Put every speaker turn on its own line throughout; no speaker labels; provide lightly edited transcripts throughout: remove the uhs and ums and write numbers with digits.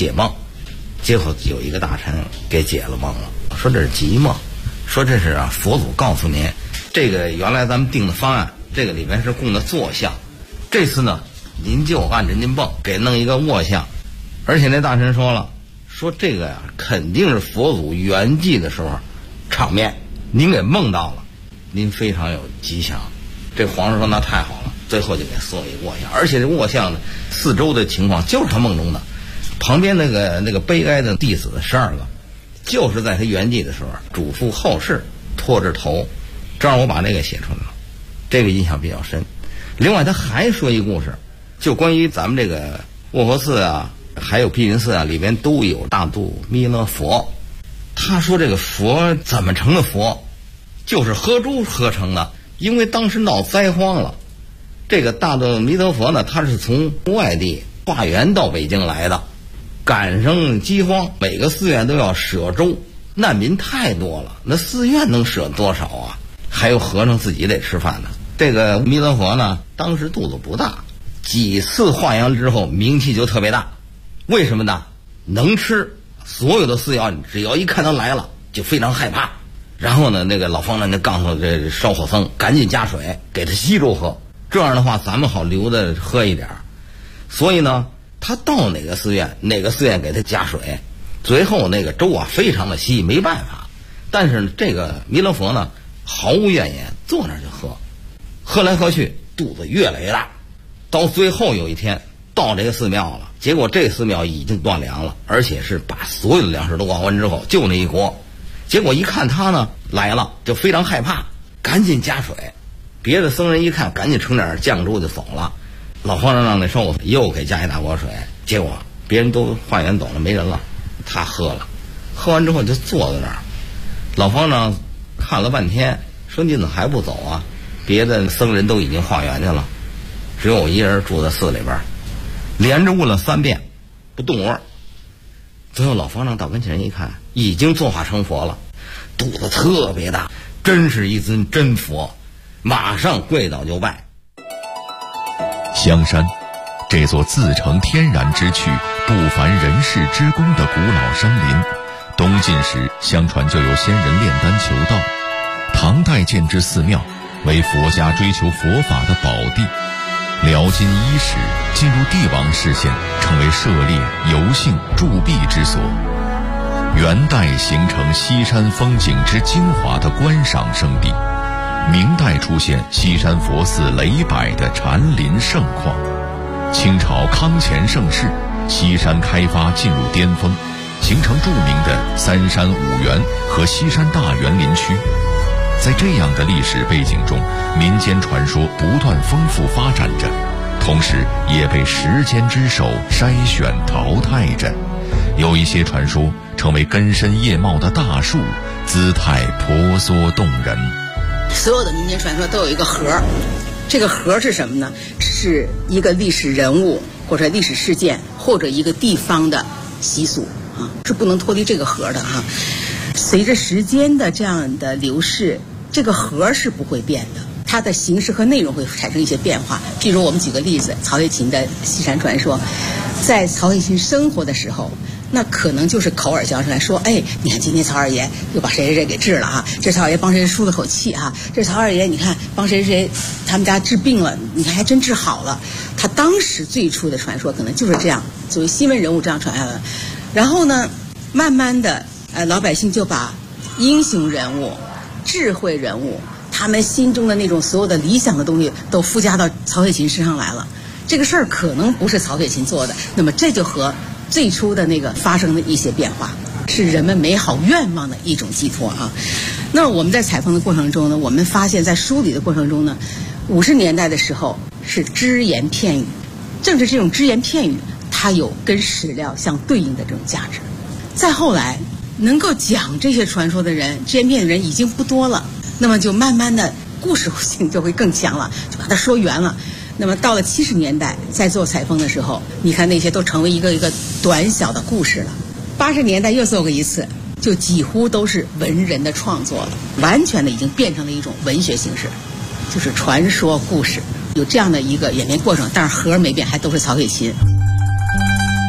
解梦，结果有一个大臣给解了梦了，说这是吉梦，说这是佛祖告诉您，这个原来咱们定的方案，这个里面是供的坐像，这次呢您就按着您蹦给弄一个卧像，而且那大臣说了，说这个肯定是佛祖圆寂的时候场面，您给梦到了，您非常有吉祥。这皇上说那太好了，最后就给塑一卧像，而且这卧像呢四周的情况就是他梦中的，旁边那个悲哀的弟子12个，就是在他圆寂的时候嘱咐后世拖着头，这样我把这个写出来了，这个印象比较深。另外他还说一故事，就关于咱们这个卧佛寺还有毗云寺里边都有大肚弥勒佛。他说这个佛怎么成的佛，就是喝猪喝成的，因为当时闹灾荒了，这个大肚弥勒佛呢，他是从外地化缘到北京来的，赶上饥荒，每个寺院都要舍粥，难民太多了，那寺院能舍多少啊？还有和尚自己得吃饭呢。这个弥勒佛呢，当时肚子不大，几次化缘之后名气就特别大。为什么呢？能吃，所有的寺院只要一看他来了就非常害怕。然后呢，那个老方丈就告诉这烧火僧赶紧加水给他稀粥喝，这样的话咱们好留着喝一点。所以呢，他到哪个寺院给他加水，最后那个粥非常的稀，没办法。但是这个弥勒佛呢毫无怨言，坐那儿就喝，喝来喝去肚子越来越大，到最后有一天到这个寺庙了，结果这寺庙已经断粮了，而且是把所有的粮食都挖完之后就那一锅，结果一看他呢来了，就非常害怕，赶紧加水。别的僧人一看赶紧盛点酱粥就走了，老和尚让那烧火又给加一大锅水，结果别人都化缘走了，没人了，他喝了，喝完之后就坐在那儿。老方丈看了半天，说你怎么还不走啊？别的僧人都已经化缘去了，只有我一人住在寺里边，连着问了3遍不动窝。最后老方丈到跟前一看，已经坐化成佛了，肚子特别大，真是一尊真佛，马上跪倒就拜。
香山，这座自成天然之趣、不凡人世之功的古老山林，东晋时相传就有仙人炼丹求道，唐代建之寺庙，为佛家追求佛法的宝地。辽金伊始进入帝王视线，成为涉猎、游幸、驻跸之所。元代形成西山风景之精华的观赏胜地，明代出现西山佛寺雷柏的禅林盛况，清朝康乾盛世，西山开发进入巅峰，形成著名的三山五园和西山大园林区。在这样的历史背景中，民间传说不断丰富发展着，同时也被时间之手筛选淘汰着。有一些传说成为根深叶茂的大树，姿态婆娑动人。
所有的民间传说都有一个核，这个核是什么呢？是一个历史人物或者历史事件或者一个地方的习俗是不能脱离这个核的随着时间的这样的流逝，这个核是不会变的，它的形式和内容会产生一些变化。譬如我们举个例子，曹雪芹的西山传说，在曹雪芹生活的时候，那可能就是口耳相传说，你看今天曹二爷又把谁谁谁给治了这曹二爷帮谁舒了口气这曹二爷你看帮谁谁他们家治病了，你看还真治好了。他当时最初的传说可能就是这样，作为新闻人物这样传下来。然后呢，慢慢的老百姓就把英雄人物、智慧人物他们心中的那种所有的理想的东西都附加到曹雪芹身上来了。这个事儿可能不是曹雪芹做的，那么这就和最初的那个发生的一些变化，是人们美好愿望的一种寄托那我们在采访的过程中呢，我们发现在梳理的过程中呢，50年代的时候是只言片语，正是这种只言片语，它有跟史料相对应的这种价值。再后来能够讲这些传说的人，只言片语的人已经不多了，那么就慢慢的故事性就会更强了，就把它说圆了。那么到了70年代在做采风的时候，你看那些都成为一个一个短小的故事了。80年代又做过一次，就几乎都是文人的创作了，完全的已经变成了一种文学形式，就是传说故事，有这样的一个演变过程。但是核没变，还都是曹雪芹。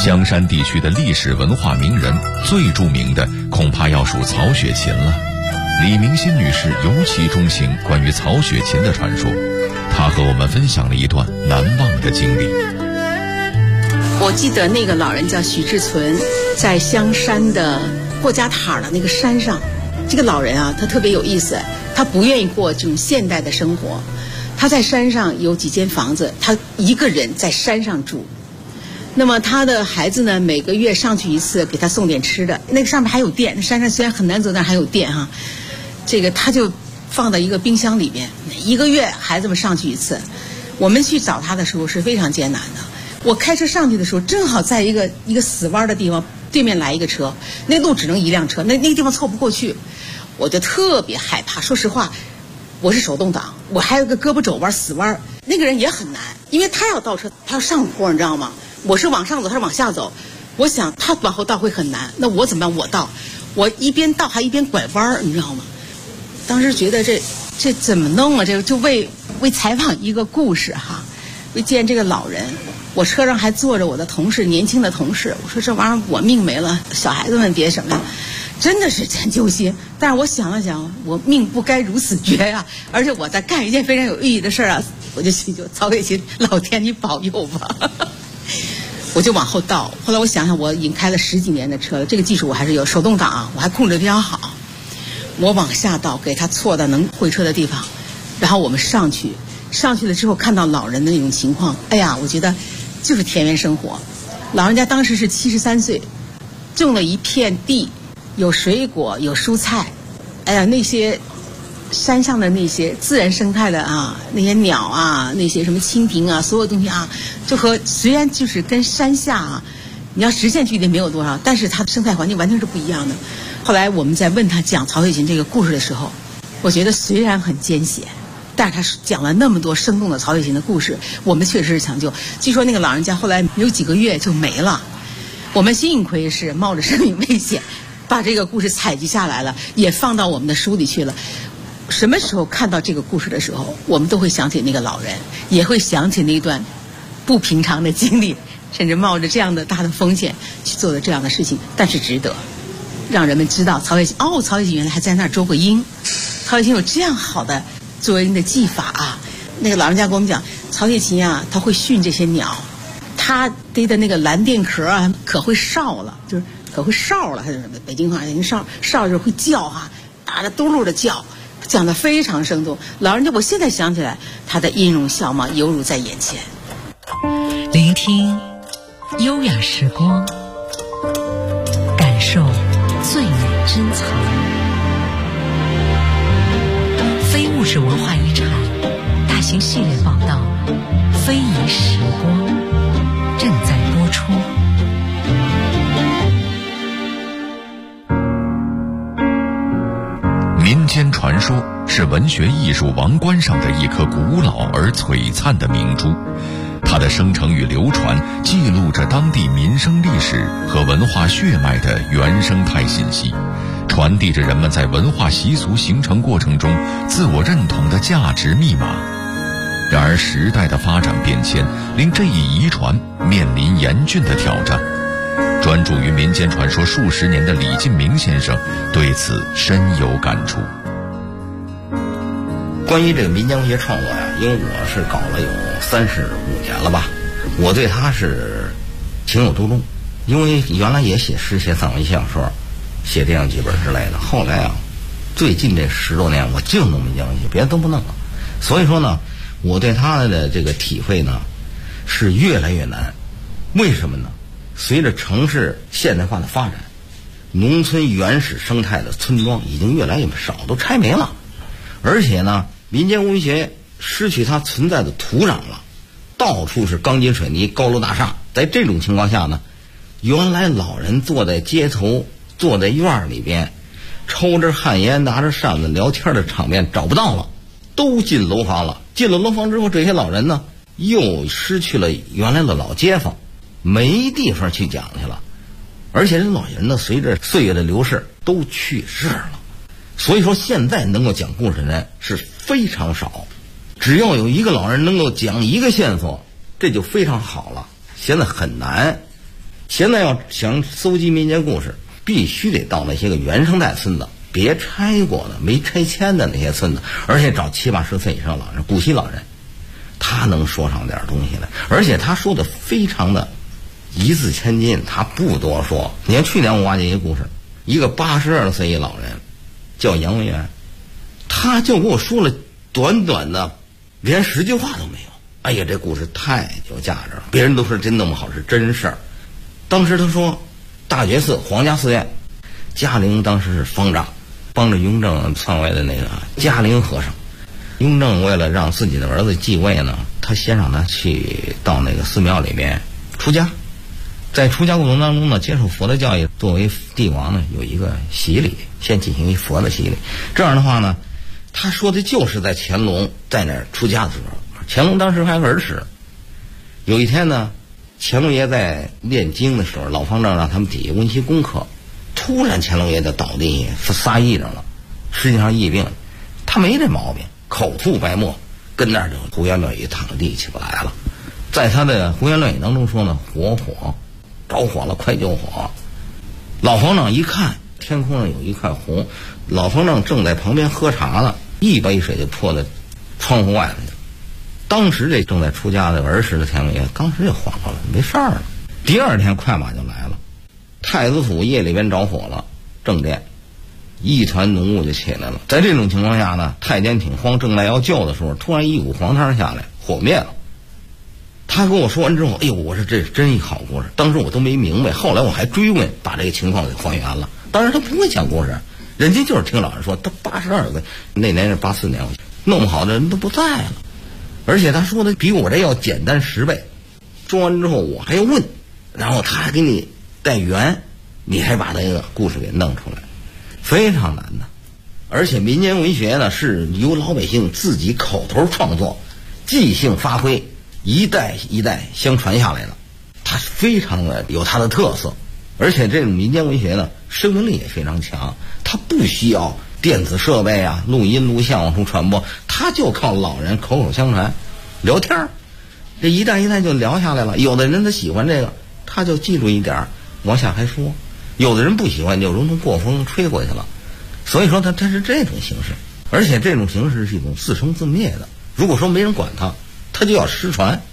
香山地区的历史文化名人，最著名的恐怕要数曹雪芹了。李明心女士尤其钟情关于曹雪芹的传说，她和我们分享了一段难忘的经历。
我记得那个老人叫许志存，在香山的过家塔的那个山上，这个老人啊，他特别有意思，他不愿意过这种现代的生活，他在山上有几间房子，他一个人在山上住。那么他的孩子呢，每个月上去一次，给他送点吃的。那个上面还有电，山上虽然很难走，但还有电哈。这个他就放到一个冰箱里边，一个月孩子们上去一次。我们去找他的时候是非常艰难的。我开车上去的时候，正好在一个死弯的地方，对面来一个车，那路只能一辆车，那个地方凑不过去，我就特别害怕。说实话，我是手动挡，我还有个胳膊肘弯死弯，那个人也很难，因为他要倒车，他要上坡，你知道吗？我是往上走，他是往下走。我想他往后倒会很难，那我怎么办？我倒，我一边倒还一边拐弯，你知道吗？当时觉得这怎么弄啊？这就为采访一个故事哈，为见这个老人。我车上还坐着我的同事，年轻的同事。我说这玩意儿我命没了，小孩子们别什么呀，真的是很揪心。但是我想了想，我命不该如此绝呀，而且我在干一件非常有意义的事啊，我就寻求曹雪芹老天你保佑吧。我就往后倒，后来我想想，我已经开了10几年的车了，这个技术我还是有，手动挡我还控制得比较好。我往下倒，给他错到能会车的地方，然后我们上去了之后，看到老人的那种情况，哎呀，我觉得就是田园生活。老人家当时是73岁，种了一片地，有水果，有蔬菜，哎呀，那些山上的那些自然生态的啊，那些鸟啊，那些什么蜻蜓啊，所有东西啊，就和虽然就是跟山下啊，你要直线距离没有多少，但是它的生态环境完全是不一样的。后来我们在问他讲曹雪芹这个故事的时候，我觉得虽然很艰险，但是他讲了那么多生动的曹雪芹的故事，我们确实是抢救。据说那个老人家后来没有几个月就没了，我们幸亏是冒着生命危险把这个故事采集下来了，也放到我们的书里去了。什么时候看到这个故事的时候，我们都会想起那个老人，也会想起那段不平常的经历，甚至冒着这样的大的风险去做的这样的事情，但是值得让人们知道曹雪芹曹雪芹原来还在那儿捉过鹰，曹雪芹有这样好的捉鹰的技法啊。那个老人家跟我们讲，曹雪芹啊，他会训这些鸟，他逮的那个蓝靛壳啊，可会哨了，就是可会哨了，他就是北京话，哨就是会叫哈，打着嘟噜的叫，讲得非常生动。老人家，我现在想起来，他的音容笑貌犹如在眼前。
聆听优雅时光，感受最美珍藏。非物质文化遗产大型系列报道《非遗时光》正在播出。
民间传说是文学艺术王冠上的一颗古老而璀璨的明珠，它的生成与流传记录着当地民生历史和文化血脉的原生态信息，传递着人们在文化习俗形成过程中自我认同的价值密码。然而时代的发展变迁令这一遗传面临严峻的挑战。专注于民间传说数十年的李进明先生对此深有感触。
关于这个民间文学创作呀，因为我是搞了有35年了吧，我对他是情有独钟。因为原来也写诗、写散文、写小说、写电影剧本之类的，后来啊，最近这10多年我就弄民间文学，别的都不弄了。所以说呢，我对他的这个体会呢是越来越难。为什么呢？随着城市现代化的发展，农村原始生态的村庄已经越来越少，都拆没了。而且呢，民间文学失去它存在的土壤了，到处是钢筋水泥、高楼大厦。在这种情况下呢，原来老人坐在街头、坐在院里边抽着旱烟、拿着扇子聊天的场面找不到了，都进楼房了。进了楼房之后，这些老人呢又失去了原来的老街坊，没地方去讲去了。而且这老人呢，随着岁月的流逝都去世了。所以说现在能够讲故事的人是非常少，只要有一个老人能够讲一个线索，这就非常好了。现在很难。 现在要想搜集民间故事，必须得到那些个原生态村子，别拆过的、没拆迁的那些村子，而且找70、80岁以上老人、古稀老人，他能说上点东西来，而且他说的非常的一字千金，他不多说。你看去年我挖掘一个故事，一个82岁一老人叫杨文元，他就给我说了短短的连10句话都没有。哎呀，这故事太有价值了，别人都说真那么好，是真事儿。当时他说，大觉寺皇家寺院，嘉陵当时是方丈，帮着雍正篡位的那个嘉陵和尚。雍正为了让自己的儿子继位呢，他先让他去到那个寺庙里面出家，在出家过程当中呢，接受佛的教育，作为帝王呢有一个洗礼，先进行一佛的洗礼。这样的话呢，他说的就是在乾隆在那儿出家的时候，乾隆当时还儿时。有一天呢，乾隆爷在念经的时候，老方丈让他们底下温习功课，突然乾隆爷就倒地撒癔症了，实际上疫病，他没这毛病，口吐白沫，跟那儿就胡言乱语，躺在地起不来了。在他的胡言乱语当中说呢，火着火了，快救火！老方丈一看天空上有一块红，老方丈正在旁边喝茶呢，一杯水就泼在窗户外头去了。当时这正在出家的儿时的乾隆爷当时就慌了，没事儿了。第二天快马就来了，太子府夜里边着火了，正殿一团浓雾就起来了。在这种情况下呢，太监挺慌，正在要救的时候，突然一股黄汤下来，火灭了。他跟我说完之后，哎呦，我说这是真一好故事。当时我都没明白，后来我还追问，把这个情况给还原了。当然他不会讲故事，人家就是听老人说，他82岁，那年是84年，弄不好的人都不在了。而且他说的比我这要简单10倍。说完之后我还要问，然后他还给你带圆，你还把这个故事给弄出来，非常难的。而且民间文学呢，是由老百姓自己口头创作，即兴发挥，一代一代相传下来的，它非常的有它的特色。而且这种民间文学呢，生命力也非常强，它不需要电子设备啊、录音录像往出传播，它就靠老人口口相传聊天，这一代一代就聊下来了。有的人他喜欢这个，他就记住一点往下还说，有的人不喜欢，就如同过风吹过去了。所以说它是这种形式，而且这种形式是一种自生自灭的，如果说没人管它就要失传。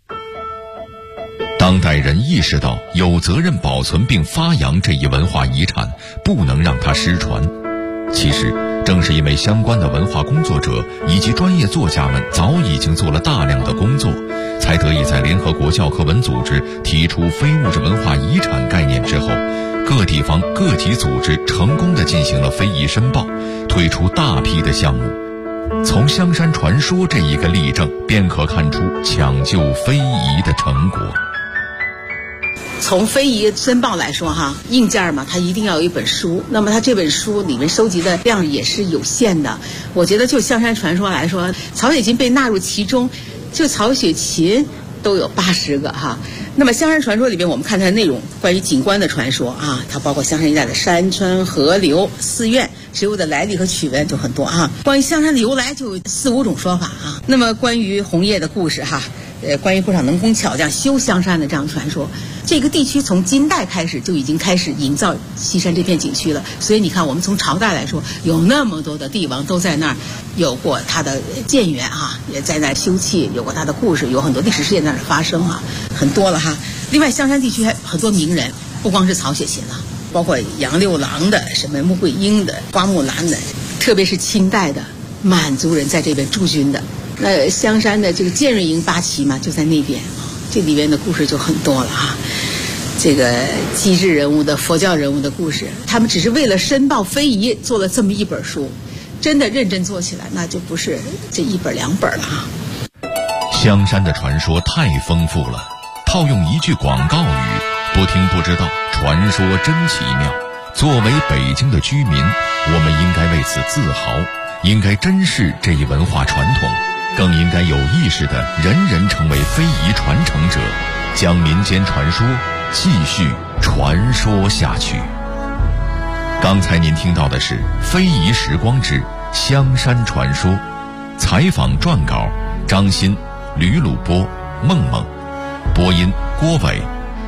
当代人意识到有责任保存并发扬这一文化遗产，不能让它失传。其实正是因为相关的文化工作者以及专业作家们早已经做了大量的工作，才得以在联合国教科文组织提出非物质文化遗产概念之后，各地方各级组织成功地进行了非遗申报，推出大批的项目。从香山传说这一个例证，便可看出抢救非遗的成果。
从非遗申报来说哈，硬件嘛，它一定要有一本书，那么它这本书里面收集的量也是有限的。我觉得就香山传说来说，曹雪芹被纳入其中，就曹雪芹都有80个哈。那么香山传说里边，我们看它的内容，关于景观的传说啊，它包括香山一带的山川河流、寺院、植物的来历和曲文就很多啊。关于香山的由来就4、5种说法啊。那么关于红叶的故事哈，关于不少能工巧匠修香山的这样传说，这个地区从金代开始就已经开始营造西山这片景区了。所以你看，我们从朝代来说，有那么多的帝王都在那儿有过他的建园啊，也在那儿休憩，有过他的故事，有很多历史事件在那儿发生啊，很多了哈。另外，香山地区还很多名人，不光是曹雪芹了，包括杨六郎的、什么穆桂英的、花木兰的，特别是清代的满族人在这边驻军的。那香山的这个建瑞营8旗嘛，就在那边，这里边的故事就很多了哈。这个机智人物的、佛教人物的故事，他们只是为了申报非遗做了这么一本书，真的认真做起来，那就不是这1本2本了哈。
香山的传说太丰富了，套用一句广告语，不听不知道，传说真奇妙。作为北京的居民，我们应该为此自豪，应该珍视这一文化传统，更应该有意识地人人成为非遗传承者，将民间传说继续传说下去。刚才您听到的是《非遗时光之香山传说》，采访撰稿张鑫、吕鲁波、梦梦，播音郭伟，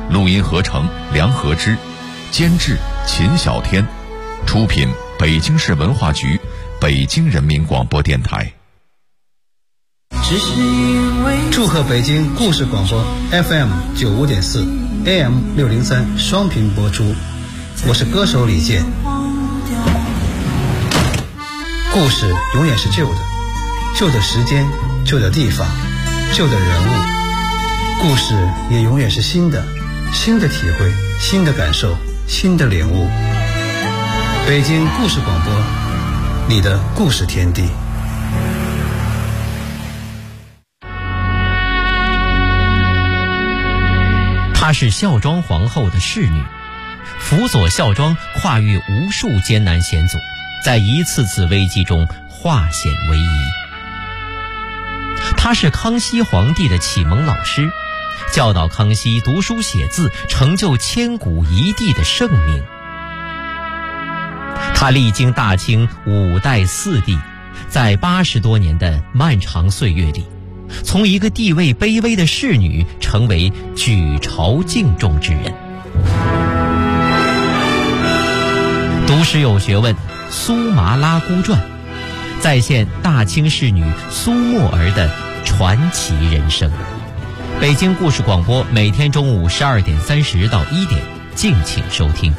录音合成梁和之，监制秦小天，出品北京市文化局、北京人民广播电台。
祝贺北京故事广播 FM 95.4 AM 603双频播出，我是歌手李健。故事永远是旧的，旧的时间，旧的地方，旧的人物。故事也永远是新的，新的体会，新的感受，新的领悟。北京故事广播，你的故事天地。
她是孝庄皇后的侍女，辅佐孝庄跨越无数艰难险阻，在一次次危机中化险为夷。她是康熙皇帝的启蒙老师，教导康熙读书写字，成就千古一帝的盛名。他历经大清5代4帝，在80多年的漫长岁月里，从一个地位卑微的侍女成为举朝敬重之人。读史有学问，苏麻拉姑传再现大清侍女苏沫儿的传奇人生。北京故事广播每天中午12点30到1点，敬请收听。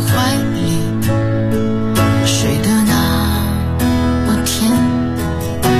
睡得那么甜。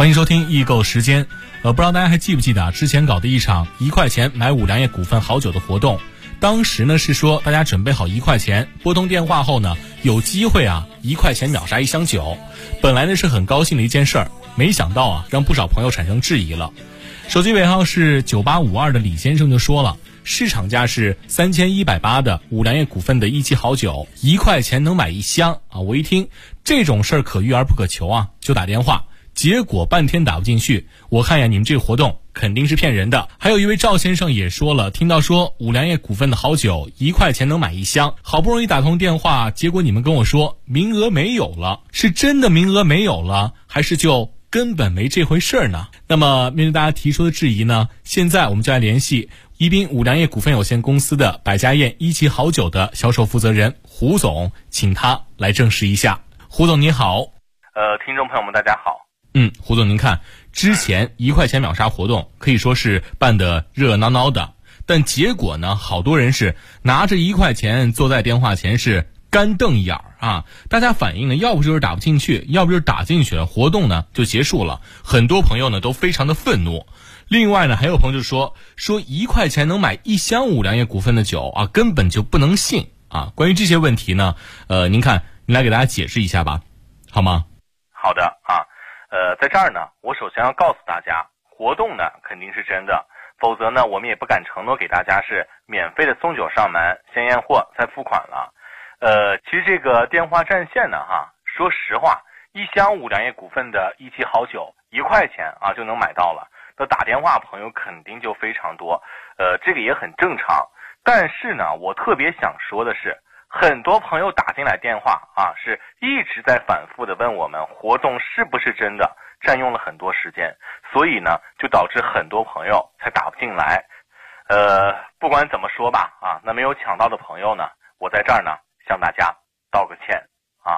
欢迎收听易购时间。不知道大家还记不记得之前搞的一场1块钱买五粮液股份好酒的活动。当时呢是说大家准备好1块钱，拨通电话后呢有机会1块钱秒杀1箱酒。本来呢是很高兴的一件事儿，没想到让不少朋友产生质疑了。手机尾号是9852的李先生就说了，市场价是3180的五粮液股份的一期好酒，1块钱能买1箱我一听这种事儿可遇而不可求就打电话，结果半天打不进去。我看呀，你们这个活动肯定是骗人的。还有一位赵先生也说了，听到说五粮液股份的好酒1块钱能买1箱，好不容易打通电话，结果你们跟我说名额没有了，是真的名额没有了，还是就根本没这回事儿呢？那么面对大家提出的质疑呢，现在我们就来联系宜宾五粮液股份有限公司的百家宴1期好酒的销售负责人胡总，请他来证实一下。胡总你好。
听众朋友们大家好。
胡总您看，之前1块钱秒杀活动可以说是办得热热闹闹的，但结果呢，好多人是拿着1块钱坐在电话前是干瞪眼大家反映呢，要不就是打不进去，要不就是打进去了，活动呢就结束了。很多朋友呢都非常的愤怒。另外呢，还有朋友就说1块钱能买1箱五粮液股份的酒根本就不能信关于这些问题呢，您来给大家解释一下吧，好吗？
好的在这儿呢，我首先要告诉大家，活动呢肯定是真的，否则呢我们也不敢承诺给大家是免费的送酒上门，先验货再付款了。其实这个电话占线呢说实话，1箱五粮液股份的一期好酒1块钱就能买到了，那打电话朋友肯定就非常多，这个也很正常。但是呢，我特别想说的是，很多朋友打进来电话是一直在反复的问我们活动是不是真的，占用了很多时间，所以呢就导致很多朋友才打不进来。不管怎么说吧那没有抢到的朋友呢，我在这儿呢向大家道个歉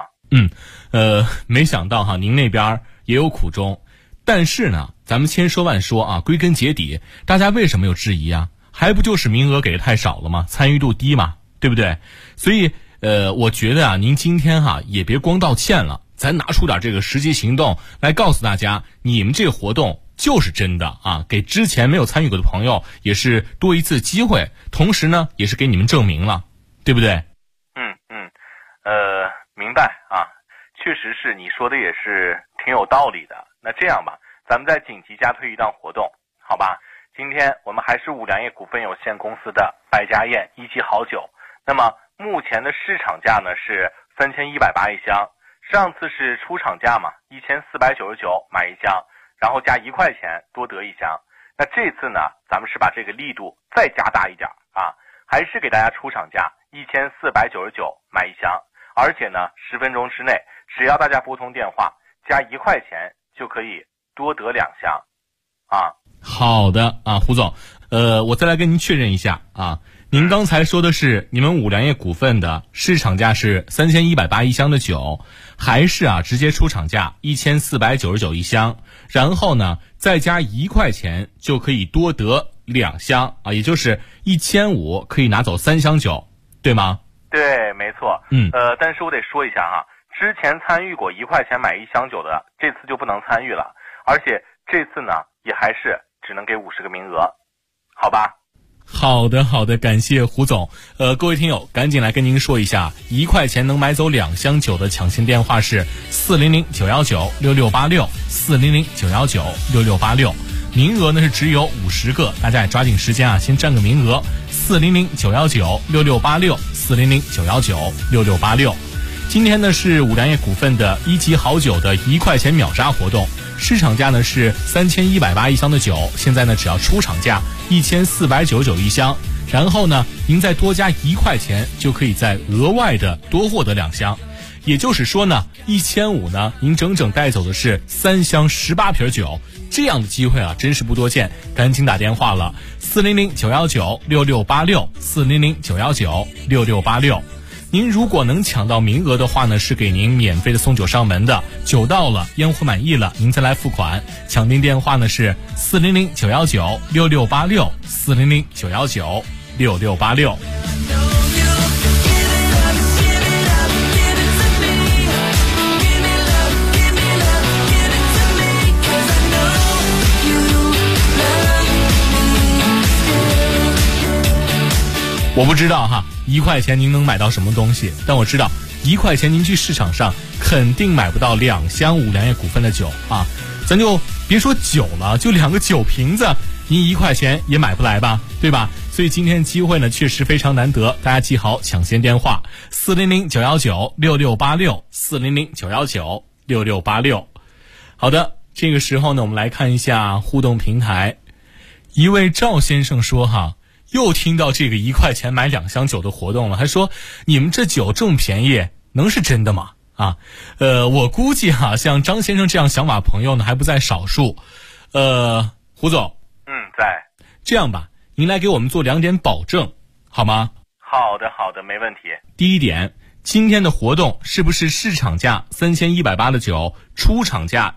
没想到您那边也有苦衷。但是呢，咱们千说万说归根结底，大家为什么有质疑还不就是名额给的太少了吗？参与度低嘛，对不对？所以我觉得您今天也别光道歉了，咱拿出点这个实际行动来告诉大家，你们这个活动就是真的给之前没有参与过的朋友也是多一次机会，同时呢也是给你们证明了，对不对？
明白确实是你说的也是挺有道理的。那这样吧，咱们再紧急加推一档活动，好吧？今天我们还是五粮液股份有限公司的百家宴1期好酒，那么目前的市场价呢是3180一箱，上次是出厂价嘛，1499买1箱，然后加1块钱多得1箱。那这次呢，咱们是把这个力度再加大一点还是给大家出厂价1499买1箱，而且呢10分钟之内，只要大家拨通电话加1块钱就可以多得2箱
好的胡总，我再来跟您确认一下您刚才说的是你们五粮液股份的市场价是3180一箱的酒，还是直接出厂价1499一箱，然后呢再加1块钱就可以多得2箱也就是1500可以拿走3箱酒，对吗？
对，没错。但是我得说一下之前参与过1块钱买1箱酒的，这次就不能参与了，而且这次呢也还是只能给50个名额，好吧？
好的，感谢胡总。各位听友，赶紧来跟您说一下，1块钱能买走2箱酒的抢先电话是400-919-6686，400-919-6686。名额呢是只有50个，大家也抓紧时间先占个名额。400-919-6686，400-919-6686。今天呢是五粮液股份的1期好酒的1块钱秒杀活动，市场价呢是3180一箱的酒，现在呢只要出厂价1499一箱，然后呢您再多加1块钱就可以再额外的多获得2箱，也就是说呢1500呢您整整带走的是3箱18瓶酒，这样的机会真是不多见，赶紧打电话了，400-919-6686，400-919-6686。您如果能抢到名额的话呢，是给您免费的送酒上门的，酒到了烟火满意了您再来付款。抢订电话呢是400-919-6686，400-919-6686。 我不知道哈，1块钱您能买到什么东西？但我知道1块钱您去市场上肯定买不到2箱五粮液股份的酒啊！咱就别说酒了，就2个酒瓶子，您1块钱也买不来吧，对吧？所以今天机会呢确实非常难得，大家记好抢先电话400-919-6686，400-919-6686。好的，这个时候呢，我们来看一下互动平台。一位赵先生说哈，又听到这个1块钱买2箱酒的活动了，还说你们这酒这么便宜，能是真的吗？啊，我估计哈，像张先生这样想法朋友呢还不在少数。胡总，
在。
这样吧，您来给我们做2点保证，好吗？
好的，没问题。
第一点，今天的活动是不是市场价3180的酒，出厂价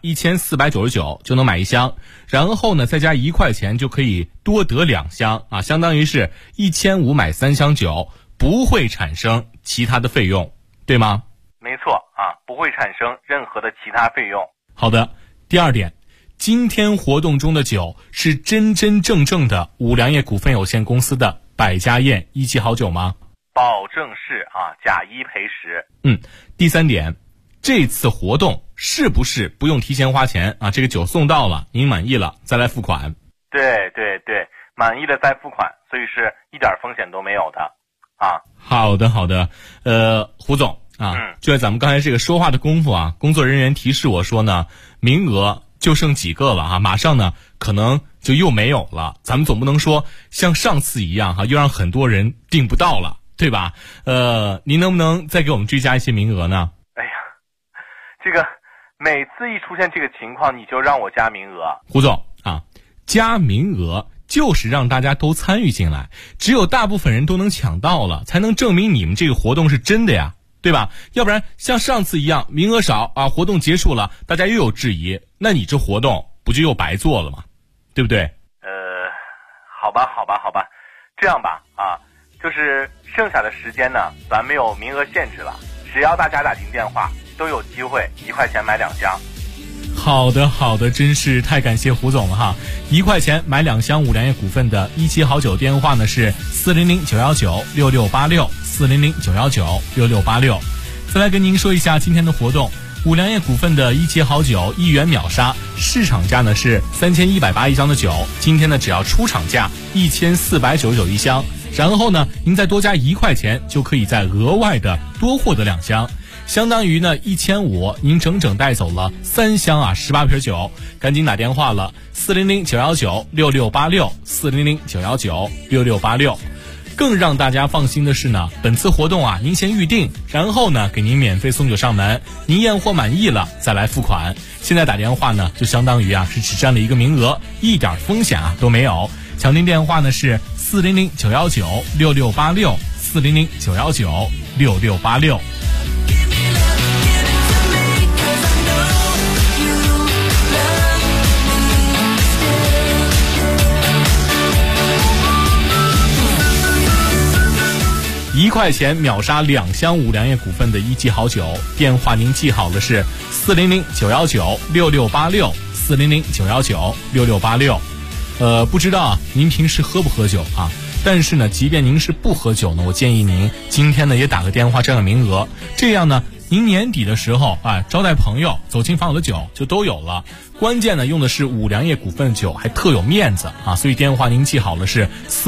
1499就能买1箱，然后呢再加1块钱就可以多得2箱啊，相当于是1500买3箱酒，不会产生其他的费用，对吗？
没错啊，不会产生任何的其他费用。
好的，第二点，今天活动中的酒是真真正正的五粮液股份有限公司的百家宴1级好酒吗？
保证是啊，假一赔10。
第三点，这次活动是不是不用提前花钱啊？这个酒送到了，您满意了再来付款。
对，满意了再付款，所以是一点风险都没有的啊。
好的，胡总啊，就在咱们刚才这个说话的功夫啊，工作人员提示我说呢，名额就剩几个了啊，马上呢可能就又没有了。咱们总不能说像上次一样哈，又让很多人订不到了，对吧？您能不能再给我们追加一些名额呢？
哎呀，这个每次一出现这个情况，你就让我加名额。
胡总啊，加名额就是让大家都参与进来，只有大部分人都能抢到了，才能证明你们这个活动是真的呀，对吧？要不然像上次一样名额少啊，活动结束了大家又有质疑，那你这活动不就又白做了吗？对不对？
好吧，这样吧啊，就是剩下的时间呢，咱没有名额限制了，只要大家打进电话都有机会1块钱买2箱。
好的，真是太感谢胡总了哈！1块钱买2箱五粮液股份的1级好酒电话呢是400-919-6686，400-919-6686。再来跟您说一下今天的活动，五粮液股份的1级好酒1元秒杀，市场价呢是3180 1箱的酒，今天呢只要出厂价1499 1箱，然后呢您再多加1块钱就可以再额外的多获得2箱。相当于呢1500，您整整带走了3箱啊18瓶酒，赶紧打电话了，400-919-6686，400-919-6686。更让大家放心的是呢，本次活动啊您先预定，然后呢给您免费送酒上门，您验货满意了再来付款。现在打电话呢就相当于啊是只占了1个名额，一点风险啊都没有。抢订电话呢是400-919-6686，400-919-6686。1块钱秒杀2箱五粮液股份的1级好酒，电话您记好了是400-919-6686，400-919-6686。不知道您平时喝不喝酒啊？但是呢，即便您是不喝酒呢，我建议您今天呢也打个电话占个名额，这样呢您年底的时候啊招待朋友走亲访友的酒就都有了。关键呢用的是五粮液股份酒，还特有面子啊，所以电话您记好了是